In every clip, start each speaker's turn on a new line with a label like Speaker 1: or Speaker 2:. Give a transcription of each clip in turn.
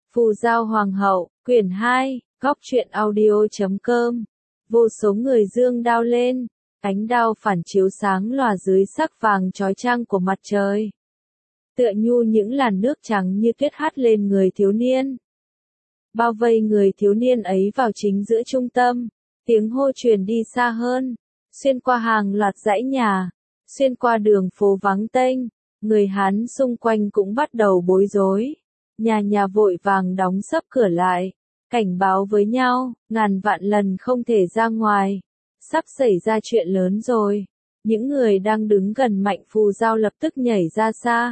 Speaker 1: Phù Giao Hoàng hậu, quyển 2, góc truyện audio.com. Vô số người dương đao lên, ánh đao phản chiếu sáng lòa dưới sắc vàng chói chang của mặt trời. Tựa nhu những làn nước trắng như tuyết hắt lên người thiếu niên. Bao vây người thiếu niên ấy vào chính giữa trung tâm, tiếng hô truyền đi xa hơn, xuyên qua hàng loạt dãy nhà, xuyên qua đường phố vắng tênh, người Hán xung quanh cũng bắt đầu bối rối. Nhà nhà vội vàng đóng sấp cửa lại, cảnh báo với nhau, ngàn vạn lần không thể ra ngoài. Sắp xảy ra chuyện lớn rồi. Những người đang đứng gần Mạnh Phù Giao lập tức nhảy ra xa.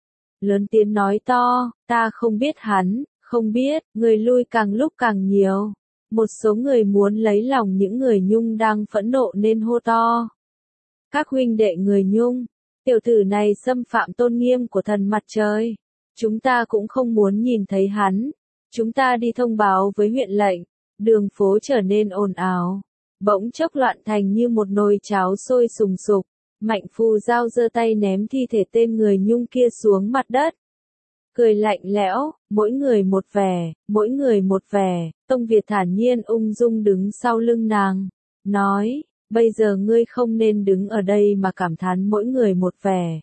Speaker 1: Lớn tiếng nói to, ta không biết hắn, không biết, người lui càng lúc càng nhiều. Một số người muốn lấy lòng những người Nhung đang phẫn nộ nên hô to. Các huynh đệ người Nhung, tiểu tử này xâm phạm tôn nghiêm của thần mặt trời. Chúng ta cũng không muốn nhìn thấy hắn. Chúng ta đi thông báo với huyện lệnh. Đường phố trở nên ồn ào. Bỗng chốc loạn thành như một nồi cháo sôi sùng sục. Mạnh Phù Giao giơ tay ném thi thể tên người Nhung kia xuống mặt đất. Cười lạnh lẽo, mỗi người một vẻ, mỗi người một vẻ. Tông Việt thản nhiên ung dung đứng sau lưng nàng. Nói, bây giờ ngươi không nên đứng ở đây mà cảm thán mỗi người một vẻ.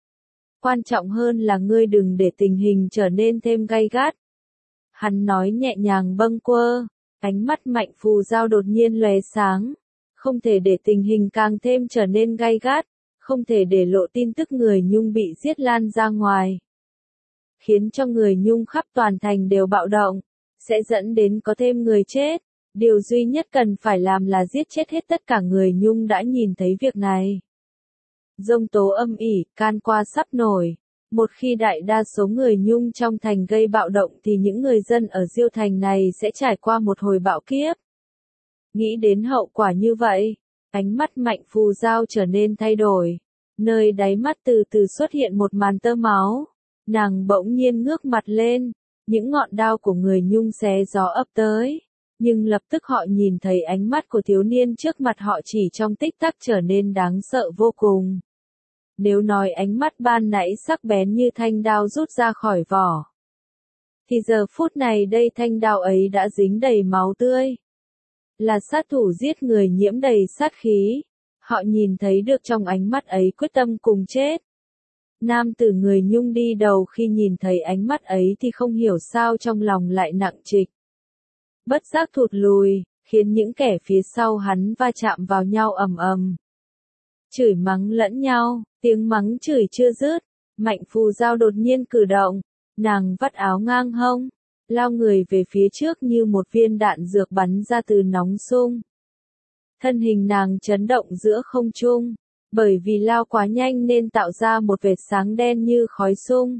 Speaker 1: Quan trọng hơn là ngươi đừng để tình hình trở nên thêm gay gắt. Hắn nói nhẹ nhàng bâng quơ, ánh mắt Mạnh Phù Giao đột nhiên lóe sáng. Không thể để tình hình càng thêm trở nên gay gắt, không thể để lộ tin tức người Nhung bị giết lan ra ngoài. Khiến cho người Nhung khắp toàn thành đều bạo động, sẽ dẫn đến có thêm người chết. Điều duy nhất cần phải làm là giết chết hết tất cả người Nhung đã nhìn thấy việc này. Giông tố âm ỉ, can qua sắp nổi. Một khi đại đa số người Nhung trong thành gây bạo động thì những người dân ở Diêu thành này sẽ trải qua một hồi bạo kiếp. Nghĩ đến hậu quả như vậy, ánh mắt Mạnh Phù Giao trở nên thay đổi. Nơi đáy mắt từ từ xuất hiện một màn tơ máu. Nàng bỗng nhiên ngước mặt lên, những ngọn đao của người Nhung xé gió ập tới. Nhưng lập tức họ nhìn thấy ánh mắt của thiếu niên trước mặt họ chỉ trong tích tắc trở nên đáng sợ vô cùng. Nếu nói ánh mắt ban nãy sắc bén như thanh đao rút ra khỏi vỏ, thì giờ phút này đây thanh đao ấy đã dính đầy máu tươi. Là sát thủ giết người nhiễm đầy sát khí. Họ nhìn thấy được trong ánh mắt ấy quyết tâm cùng chết. Nam tử người Nhung đi đầu khi nhìn thấy ánh mắt ấy thì không hiểu sao trong lòng lại nặng trịch. Bất giác thụt lùi, khiến những kẻ phía sau hắn va chạm vào nhau ầm ầm. Chửi mắng lẫn nhau, tiếng mắng chửi chưa dứt, Mạnh Phù Giao đột nhiên cử động, nàng vắt áo ngang hông, lao người về phía trước như một viên đạn dược bắn ra từ nóng sung. Thân hình nàng chấn động giữa không trung, bởi vì lao quá nhanh nên tạo ra một vệt sáng đen như khói sung.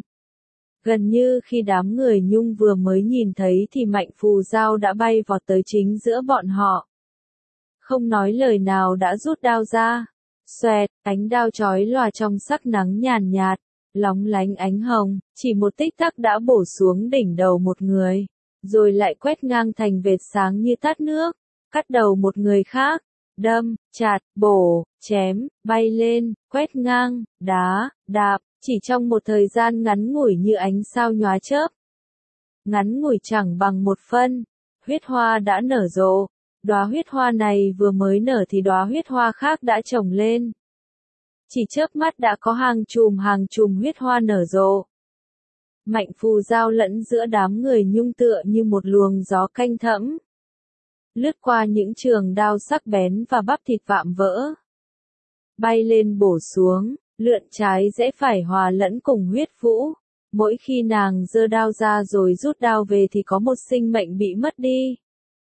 Speaker 1: Gần như khi đám người Nhung vừa mới nhìn thấy thì Mạnh Phù Giao đã bay vọt tới chính giữa bọn họ. Không nói lời nào đã rút đao ra. Xoẹt, ánh đao chói lòa trong sắc nắng nhàn nhạt, lóng lánh ánh hồng, chỉ một tích tắc đã bổ xuống đỉnh đầu một người, rồi lại quét ngang thành vệt sáng như tát nước, cắt đầu một người khác, đâm, chặt, bổ, chém, bay lên, quét ngang, đá, đạp, chỉ trong một thời gian ngắn ngủi như ánh sao nhóa chớp. Ngắn ngủi chẳng bằng một phân, huyết hoa đã nở rộ. Đóa huyết hoa này vừa mới nở thì đóa huyết hoa khác đã chồng lên. Chỉ chớp mắt đã có hàng chùm huyết hoa nở rộ. Mạnh Phù Giao lẫn giữa đám người Nhung tựa như một luồng gió canh thẫm. Lướt qua những trường đao sắc bén và bắp thịt vạm vỡ. Bay lên bổ xuống, lượn trái rẽ phải hòa lẫn cùng huyết vũ. Mỗi khi nàng giơ đao ra rồi rút đao về thì có một sinh mệnh bị mất đi.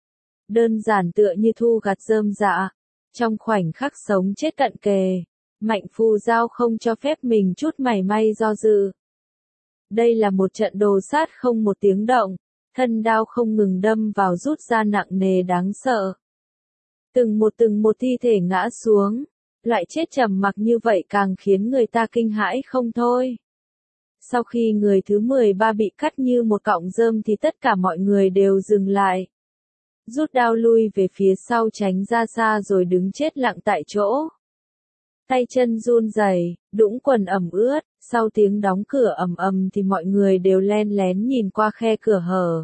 Speaker 1: Đơn giản tựa như thu gặt rơm rạ. Trong khoảnh khắc sống chết cận kề, Mạnh Phù Giao không cho phép mình chút mảy may do dự. Đây là một trận đồ sát không một tiếng động, thân đao không ngừng đâm vào rút ra nặng nề đáng sợ. Từng một thi thể ngã xuống, loại chết trầm mặc như vậy càng khiến người ta kinh hãi không thôi. Sau khi người thứ 13 bị cắt như một cọng rơm thì tất cả mọi người đều dừng lại. Rút đao lui về phía sau tránh ra xa rồi đứng chết lặng tại chỗ. tay chân run rẩy, đũng quần ẩm ướt, sau tiếng đóng cửa ầm ầm thì mọi người đều len lén nhìn qua khe cửa hở.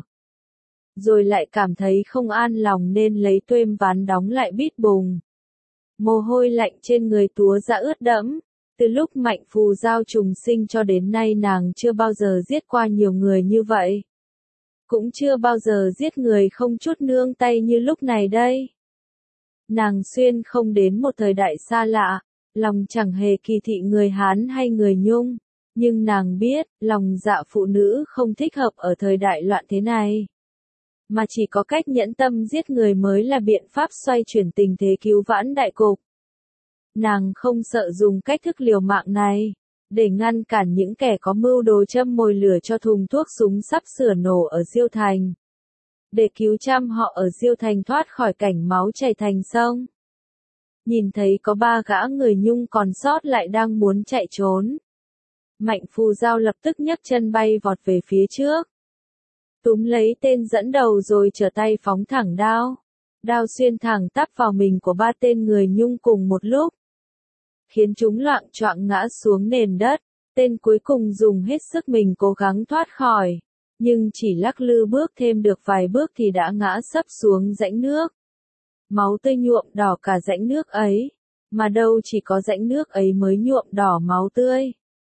Speaker 1: Rồi lại cảm thấy không an lòng nên lấy tuêm ván đóng lại bít bùng. Mồ hôi lạnh trên người túa ra ướt đẫm. Từ lúc Mạnh Phù Giao trùng sinh cho đến nay nàng chưa bao giờ giết qua nhiều người như vậy. Cũng chưa bao giờ giết người không chút nương tay như lúc này đây. Nàng xuyên không đến một thời đại xa lạ, lòng chẳng hề kỳ thị người Hán hay người Nhung, nhưng nàng biết, lòng dạ phụ nữ không thích hợp ở thời đại loạn thế này. Mà chỉ có cách nhẫn tâm giết người mới là biện pháp xoay chuyển tình thế cứu vãn đại cục. Nàng không sợ dùng cách thức liều mạng này, để ngăn cản những kẻ có mưu đồ châm mồi lửa cho thùng thuốc súng sắp sửa nổ ở Diêu Thành. Để cứu trăm họ ở Diêu Thành thoát khỏi cảnh máu chảy thành sông. Nhìn thấy có 3 gã người Nhung còn sót lại đang muốn chạy trốn. Mạnh Phù Giao lập tức nhấc chân bay vọt về phía trước. Túm lấy tên dẫn đầu rồi trở tay phóng thẳng đao. Đao xuyên thẳng tắp vào mình của 3 tên người Nhung cùng một lúc. Khiến chúng loạng choạng ngã xuống nền đất. Tên cuối cùng dùng hết sức mình cố gắng thoát khỏi. Nhưng chỉ lắc lư bước thêm được vài bước thì đã ngã sấp xuống rãnh nước. Máu tươi nhuộm đỏ cả rãnh nước ấy. Mà đâu chỉ có rãnh nước ấy mới nhuộm đỏ máu tươi.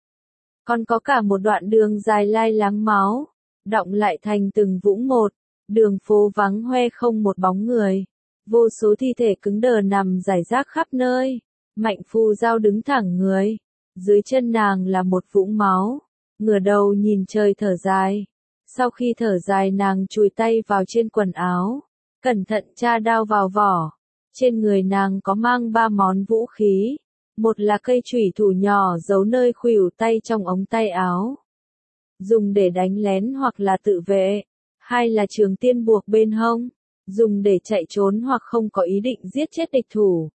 Speaker 1: Còn có cả một đoạn đường dài lai láng máu. Đọng lại thành từng vũng một. Đường phố vắng hoe không một bóng người. Vô số thi thể cứng đờ nằm rải rác khắp nơi. Mạnh Phù Giao đứng thẳng người. Dưới chân nàng là một vũng máu. Ngửa đầu nhìn trời thở dài. Sau khi thở dài nàng chùi tay vào trên quần áo. Cẩn thận tra đao vào vỏ. Trên người nàng có mang 3 món vũ khí. Một là cây chủy thủ nhỏ giấu nơi khuỷu tay trong ống tay áo. Dùng để đánh lén hoặc là tự vệ. 2 là trường tiên buộc bên hông. Dùng để chạy trốn hoặc không có ý định giết chết địch thủ.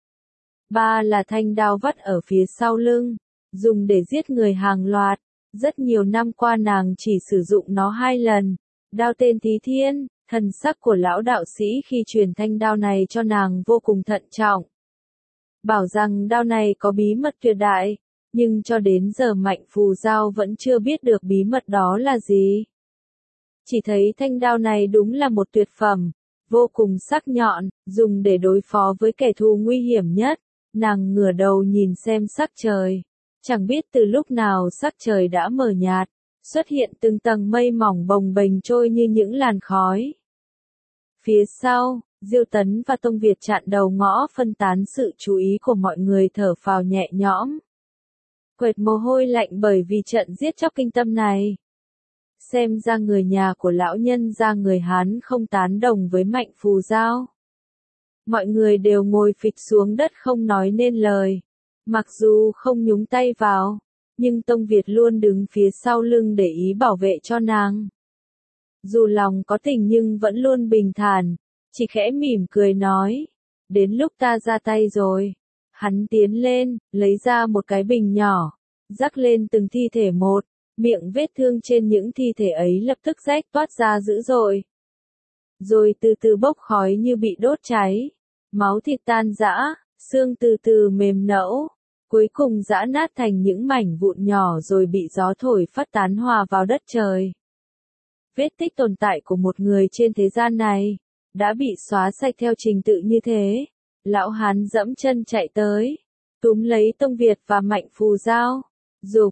Speaker 1: 3 là thanh đao vắt ở phía sau lưng. Dùng để giết người hàng loạt. Rất nhiều năm qua nàng chỉ sử dụng nó 2 lần. Đao tên Thí Thiên, thần sắc của lão đạo sĩ khi truyền thanh đao này cho nàng vô cùng thận trọng. Bảo rằng đao này có bí mật tuyệt đại, nhưng cho đến giờ Mạnh Phù Giao vẫn chưa biết được bí mật đó là gì. Chỉ thấy thanh đao này đúng là một tuyệt phẩm, vô cùng sắc nhọn, dùng để đối phó với kẻ thù nguy hiểm nhất. Nàng ngửa đầu nhìn xem sắc trời. Chẳng biết từ lúc nào sắc trời đã mờ nhạt, xuất hiện từng tầng mây mỏng bồng bềnh trôi như những làn khói. Phía sau, Diêu Tấn và Tông Việt chặn đầu ngõ phân tán sự chú ý của mọi người thở phào nhẹ nhõm. Quệt mồ hôi lạnh bởi vì trận giết chóc kinh tâm này. Xem ra người nhà của lão nhân gia người Hán không tán đồng với Mạnh Phù Giao. Mọi người đều ngồi phịch xuống đất không nói nên lời. Mặc dù không nhúng tay vào, nhưng Tông Việt luôn đứng phía sau lưng để ý bảo vệ cho nàng. Dù lòng có tình nhưng vẫn luôn bình thản, chỉ khẽ mỉm cười nói, đến lúc ta ra tay rồi. Hắn tiến lên, lấy ra một cái bình nhỏ, rắc lên từng thi thể một, miệng vết thương trên những thi thể ấy lập tức rách toát ra dữ dội. Rồi từ từ bốc khói như bị đốt cháy, máu thịt tan rã, xương từ từ mềm nẫu. Cuối cùng giã nát thành những mảnh vụn nhỏ rồi bị gió thổi phát tán hòa vào đất trời. Vết tích tồn tại của một người trên thế gian này, đã bị xóa sạch theo trình tự như thế. Lão Hán dẫm chân chạy tới, túm lấy Tông Việt và Mạnh Phù Giao, giục,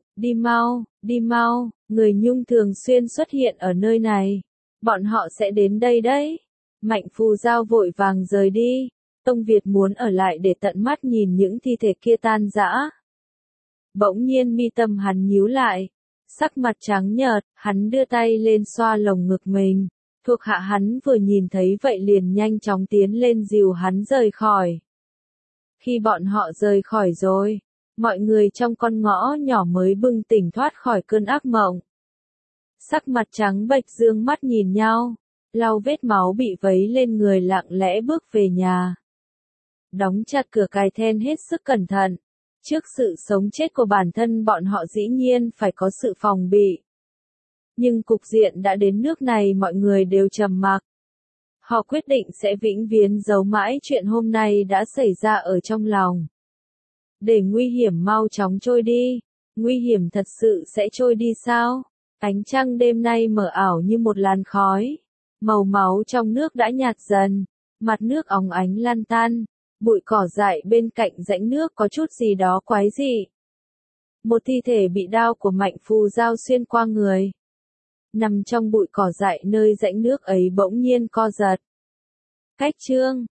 Speaker 1: đi mau, người Nhung thường xuyên xuất hiện ở nơi này. Bọn họ sẽ đến đây đấy. Mạnh Phù Giao vội vàng rời đi. Tông Việt muốn ở lại để tận mắt nhìn những thi thể kia tan rã. Bỗng nhiên mi tâm hắn nhíu lại. Sắc mặt trắng nhợt, hắn đưa tay lên xoa lồng ngực mình. Thuộc hạ hắn vừa nhìn thấy vậy liền nhanh chóng tiến lên dìu hắn rời khỏi. Khi bọn họ rời khỏi rồi, mọi người trong con ngõ nhỏ mới bừng tỉnh thoát khỏi cơn ác mộng. Sắc mặt trắng bệch dương mắt nhìn nhau, lau vết máu bị vấy lên người lặng lẽ bước về nhà. Đóng chặt cửa cài then hết sức cẩn thận. Trước sự sống chết của bản thân bọn họ dĩ nhiên phải có sự phòng bị. Nhưng cục diện đã đến nước này mọi người đều trầm mặc. Họ quyết định sẽ vĩnh viễn giấu mãi chuyện hôm nay đã xảy ra ở trong lòng. Để nguy hiểm mau chóng trôi đi. Nguy hiểm thật sự sẽ trôi đi sao? Ánh trăng đêm nay mờ ảo như một làn khói. Màu máu trong nước đã nhạt dần. Mặt nước óng ánh lan tan. Bụi cỏ dại bên cạnh rãnh nước có chút gì đó quái dị. Một thi thể bị đao của Mạnh Phù Giao xuyên qua người. Nằm trong bụi cỏ dại nơi rãnh nước ấy bỗng nhiên co giật. Cách chương